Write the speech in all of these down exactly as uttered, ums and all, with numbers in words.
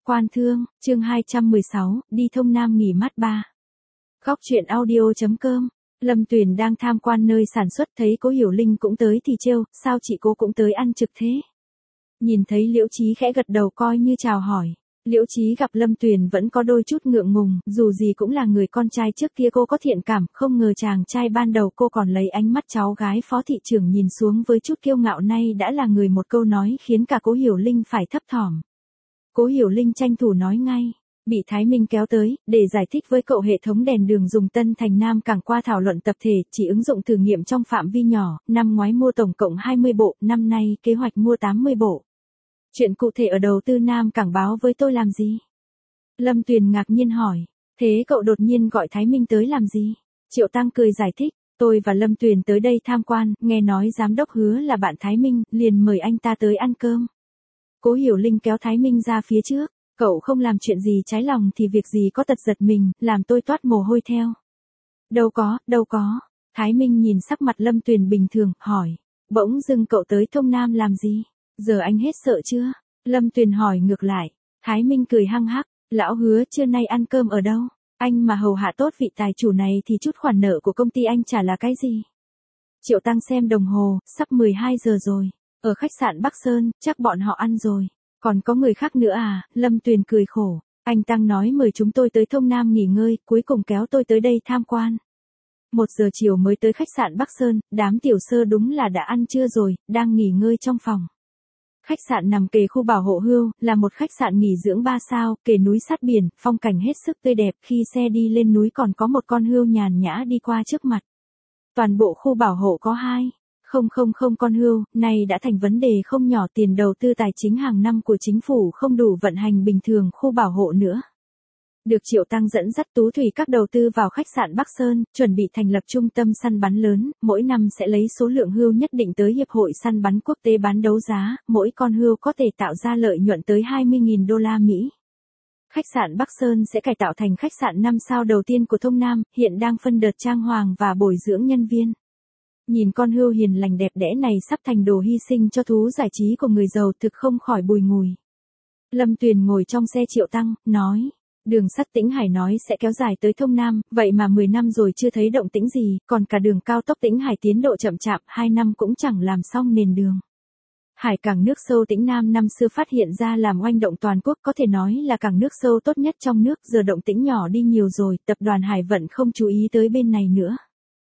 Quan Thương, chương hai trăm mười sáu, đi Thông Nam nghỉ mát ba. Góc truyện audio.com. Lâm Tuyền đang tham quan nơi sản xuất thấy Cố Hiểu Linh cũng tới thì trêu, sao chị Cố cũng tới ăn trực thế? Nhìn thấy Liễu Chí khẽ gật đầu coi như chào hỏi. Liễu Chí gặp Lâm Tuyền vẫn có đôi chút ngượng ngùng, dù gì cũng là người con trai trước kia cô có thiện cảm, không ngờ chàng trai ban đầu cô còn lấy ánh mắt cháu gái phó thị trưởng nhìn xuống với chút kiêu ngạo, nay đã là người một câu nói khiến cả Cố Hiểu Linh phải thấp thỏm. Cố Hiểu Linh tranh thủ nói ngay, bị Thái Minh kéo tới, để giải thích với cậu hệ thống đèn đường dùng Tân Thành Nam Cảng qua thảo luận tập thể, chỉ ứng dụng thử nghiệm trong phạm vi nhỏ, năm ngoái mua tổng cộng hai mươi bộ, năm nay kế hoạch mua tám mươi bộ. Chuyện cụ thể ở đầu tư Nam Cảng báo với tôi làm gì? Lâm Tuyền ngạc nhiên hỏi, thế cậu đột nhiên gọi Thái Minh tới làm gì? Triệu Tăng cười giải thích, tôi và Lâm Tuyền tới đây tham quan, nghe nói giám đốc Hứa là bạn Thái Minh, liền mời anh ta tới ăn cơm. Cố Hiểu Linh kéo Thái Minh ra phía trước, cậu không làm chuyện gì trái lòng thì việc gì có tật giật mình, làm tôi toát mồ hôi theo. Đâu có, đâu có. Thái Minh nhìn sắc mặt Lâm Tuyền bình thường, hỏi, bỗng dưng cậu tới Thông Nam làm gì? Giờ anh hết sợ chưa? Lâm Tuyền hỏi ngược lại. Thái Minh cười hăng hắc, lão Hứa trưa nay ăn cơm ở đâu? Anh mà hầu hạ tốt vị tài chủ này thì chút khoản nợ của công ty anh trả là cái gì? Triệu Tăng xem đồng hồ, sắp mười hai giờ rồi. Ở khách sạn Bắc Sơn, chắc bọn họ ăn rồi. Còn có người khác nữa à? Lâm Tuyền cười khổ. Anh Tăng nói mời chúng tôi tới Thông Nam nghỉ ngơi, cuối cùng kéo tôi tới đây tham quan. Một giờ chiều mới tới khách sạn Bắc Sơn, đám tiểu sơ đúng là đã ăn trưa rồi, đang nghỉ ngơi trong phòng. Khách sạn nằm kề khu bảo hộ hươu, là một khách sạn nghỉ dưỡng ba sao, kề núi sát biển, phong cảnh hết sức tươi đẹp, khi xe đi lên núi còn có một con hươu nhàn nhã đi qua trước mặt. Toàn bộ khu bảo hộ có hai không không không con hươu, này đã thành vấn đề không nhỏ, tiền đầu tư tài chính hàng năm của chính phủ không đủ vận hành bình thường khu bảo hộ nữa. Được Triệu Tăng dẫn dắt Tú Thủy các đầu tư vào khách sạn Bắc Sơn, chuẩn bị thành lập trung tâm săn bắn lớn, mỗi năm sẽ lấy số lượng hươu nhất định tới Hiệp hội Săn bắn Quốc tế bán đấu giá, mỗi con hươu có thể tạo ra lợi nhuận tới hai mươi nghìn đô la Mỹ. Khách sạn Bắc Sơn sẽ cải tạo thành khách sạn năm sao đầu tiên của Thông Nam, hiện đang phân đợt trang hoàng và bồi dưỡng nhân viên. Nhìn con hươu hiền lành đẹp đẽ này sắp thành đồ hy sinh cho thú giải trí của người giàu, thực không khỏi bùi ngùi. Lâm Tuyền ngồi trong xe Triệu Tăng, nói, đường sắt Tĩnh Hải nói sẽ kéo dài tới Thông Nam, vậy mà mười năm rồi chưa thấy động tĩnh gì, còn cả đường cao tốc Tĩnh Hải tiến độ chậm chạp, hai năm cũng chẳng làm xong nền đường. Hải cảng nước sâu Tĩnh Nam năm xưa phát hiện ra làm oanh động toàn quốc, có thể nói là cảng nước sâu tốt nhất trong nước, giờ động tĩnh nhỏ đi nhiều rồi, tập đoàn Hải Vận không chú ý tới bên này nữa.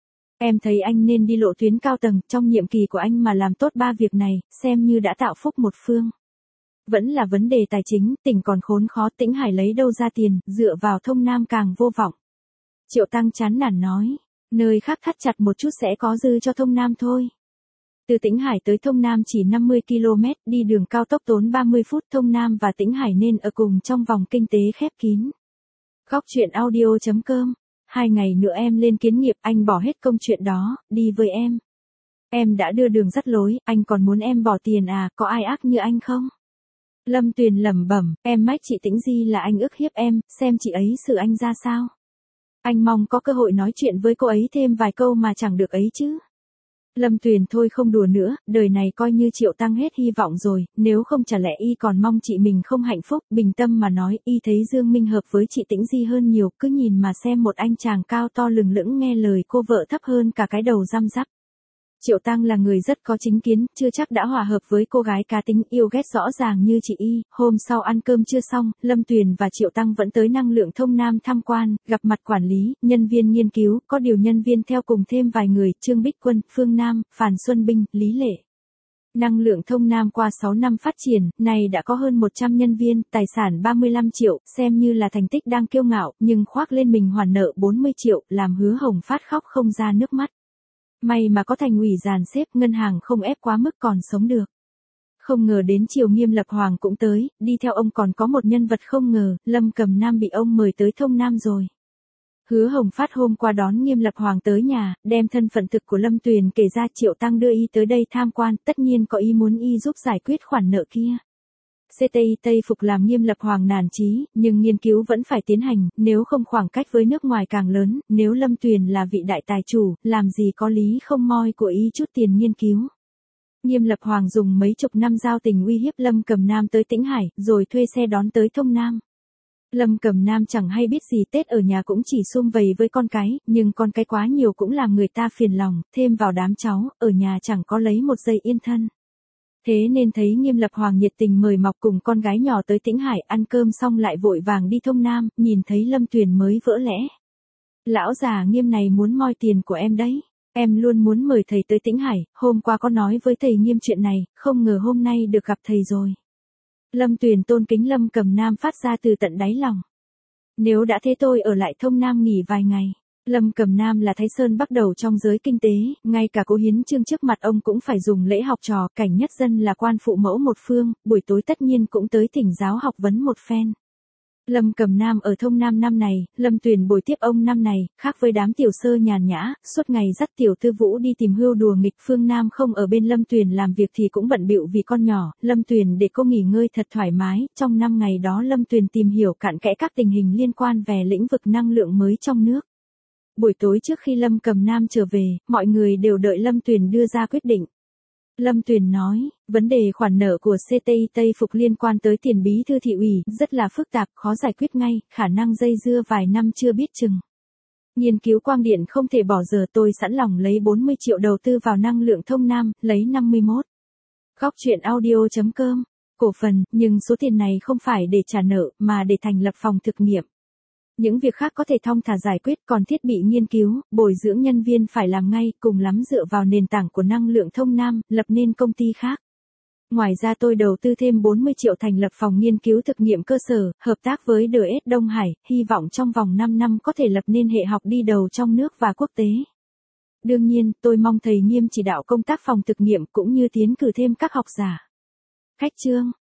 Em thấy anh nên đi lộ tuyến cao tầng, trong nhiệm kỳ của anh mà làm tốt ba việc này, xem như đã tạo phúc một phương. Vẫn là vấn đề tài chính, tỉnh còn khốn khó, Tĩnh Hải lấy đâu ra tiền, dựa vào Thông Nam càng vô vọng. Triệu Tăng chán nản nói, nơi khác thắt chặt một chút sẽ có dư cho Thông Nam thôi. Từ Tĩnh Hải tới Thông Nam chỉ năm mươi ki lô mét, đi đường cao tốc tốn ba mươi phút, Thông Nam và Tĩnh Hải nên ở cùng trong vòng kinh tế khép kín. Góc truyện audio.com. Hai ngày nữa em lên kiến nghiệp, anh bỏ hết công chuyện đó, đi với em. Em đã đưa đường dắt lối, anh còn muốn em bỏ tiền à, có ai ác như anh không? Lâm Tuyền lẩm bẩm, em mách chị Tĩnh Di là anh ức hiếp em, xem chị ấy xử anh ra sao. Anh mong có cơ hội nói chuyện với cô ấy thêm vài câu mà chẳng được ấy chứ. Lâm Tuyền thôi không đùa nữa, đời này coi như Triệu Tăng hết hy vọng rồi, nếu không chả lẽ y còn mong chị mình không hạnh phúc, bình tâm mà nói, y thấy Dương Minh hợp với chị Tĩnh Di hơn nhiều, cứ nhìn mà xem một anh chàng cao to lừng lững nghe lời cô vợ thấp hơn cả cái đầu răm rắp. Triệu Tăng là người rất có chính kiến, chưa chắc đã hòa hợp với cô gái cá tính yêu ghét rõ ràng như chị y. Hôm sau ăn cơm chưa xong, Lâm Tuyền và Triệu Tăng vẫn tới năng lượng Thông Nam tham quan, gặp mặt quản lý, nhân viên nghiên cứu, có điều nhân viên theo cùng thêm vài người, Trương Bích Quân, Phương Nam, Phàn Xuân Binh, Lý Lệ. Năng lượng Thông Nam qua sáu năm phát triển, này đã có hơn một trăm nhân viên, tài sản ba mươi lăm triệu, xem như là thành tích đang kiêu ngạo, nhưng khoác lên mình hoàn nợ bốn mươi triệu, làm Hứa Hồng Phát khóc không ra nước mắt. May mà có thành ủy dàn xếp, ngân hàng không ép quá mức còn sống được. Không ngờ đến chiều Nghiêm Lập Hoàng cũng tới, đi theo ông còn có một nhân vật không ngờ, Lâm Cầm Nam bị ông mời tới Thông Nam rồi. Hứa Hồng Phát hôm qua đón Nghiêm Lập Hoàng tới nhà, đem thân phận thực của Lâm Tuyền kể ra, Triệu Tăng đưa y tới đây tham quan, tất nhiên có ý muốn y giúp giải quyết khoản nợ kia. xê tê i Tây phục làm Nghiêm Lập Hoàng nản chí, nhưng nghiên cứu vẫn phải tiến hành, nếu không khoảng cách với nước ngoài càng lớn, nếu Lâm Tuyền là vị đại tài chủ, làm gì có lý không moi của y chút tiền nghiên cứu. Nghiêm Lập Hoàng dùng mấy chục năm giao tình uy hiếp Lâm Cầm Nam tới Tĩnh Hải, rồi thuê xe đón tới Thông Nam. Lâm Cầm Nam chẳng hay biết gì, Tết ở nhà cũng chỉ sum vầy với con cái, nhưng con cái quá nhiều cũng làm người ta phiền lòng, thêm vào đám cháu, ở nhà chẳng có lấy một giây yên thân. Thế nên thấy Nghiêm Lập Hoàng nhiệt tình mời mọc cùng con gái nhỏ tới Tĩnh Hải ăn cơm xong lại vội vàng đi Thông Nam, nhìn thấy Lâm Tuyền mới vỡ lẽ. Lão già Nghiêm này muốn moi tiền của em đấy. Em luôn muốn mời thầy tới Tĩnh Hải, hôm qua có nói với thầy Nghiêm chuyện này, không ngờ hôm nay được gặp thầy rồi. Lâm Tuyền tôn kính Lâm Cầm Nam phát ra từ tận đáy lòng. Nếu đã thế tôi ở lại Thông Nam nghỉ vài ngày. Lâm Cầm Nam là Thái Sơn bắt đầu trong giới kinh tế, ngay cả Cố Hiến Chương trước mặt ông cũng phải dùng lễ học trò, Cảnh Nhất Dân là quan phụ mẫu một phương, buổi tối tất nhiên cũng tới thỉnh giáo học vấn một phen. Lâm Cầm Nam ở Thông Nam năm này, Lâm Tuyền bồi tiếp ông năm này, khác với đám tiểu sơ nhàn nhã, suốt ngày dắt tiểu tư Vũ đi tìm hưu đùa nghịch. Phương Nam không ở bên Lâm Tuyền làm việc thì cũng bận bịu vì con nhỏ, Lâm Tuyền để cô nghỉ ngơi thật thoải mái. Trong năm ngày đó Lâm Tuyền tìm hiểu cặn kẽ các tình hình liên quan về lĩnh vực năng lượng mới trong nước. Buổi tối trước khi Lâm Cầm Nam trở về, mọi người đều đợi Lâm Tuyền đưa ra quyết định. Lâm Tuyền nói, vấn đề khoản nợ của xê tê i Tây Phục liên quan tới tiền bí thư thị ủy, rất là phức tạp, khó giải quyết ngay, khả năng dây dưa vài năm chưa biết chừng. Nghiên cứu quang điện không thể bỏ giờ, tôi sẵn lòng lấy bốn mươi triệu đầu tư vào năng lượng Thông Nam, lấy năm mươi mốt. Góc truyện audio chấm com, cổ phần, nhưng số tiền này không phải để trả nợ, mà để thành lập phòng thực nghiệm. Những việc khác có thể thong thả giải quyết, còn thiết bị nghiên cứu, bồi dưỡng nhân viên phải làm ngay, cùng lắm dựa vào nền tảng của năng lượng Thông Nam, lập nên công ty khác. Ngoài ra tôi đầu tư thêm bốn mươi triệu thành lập phòng nghiên cứu thực nghiệm cơ sở, hợp tác với đê ét Đông Hải, hy vọng trong vòng năm năm có thể lập nên hệ học đi đầu trong nước và quốc tế. Đương nhiên, tôi mong thầy Nghiêm chỉ đạo công tác phòng thực nghiệm cũng như tiến cử thêm các học giả. Khách chương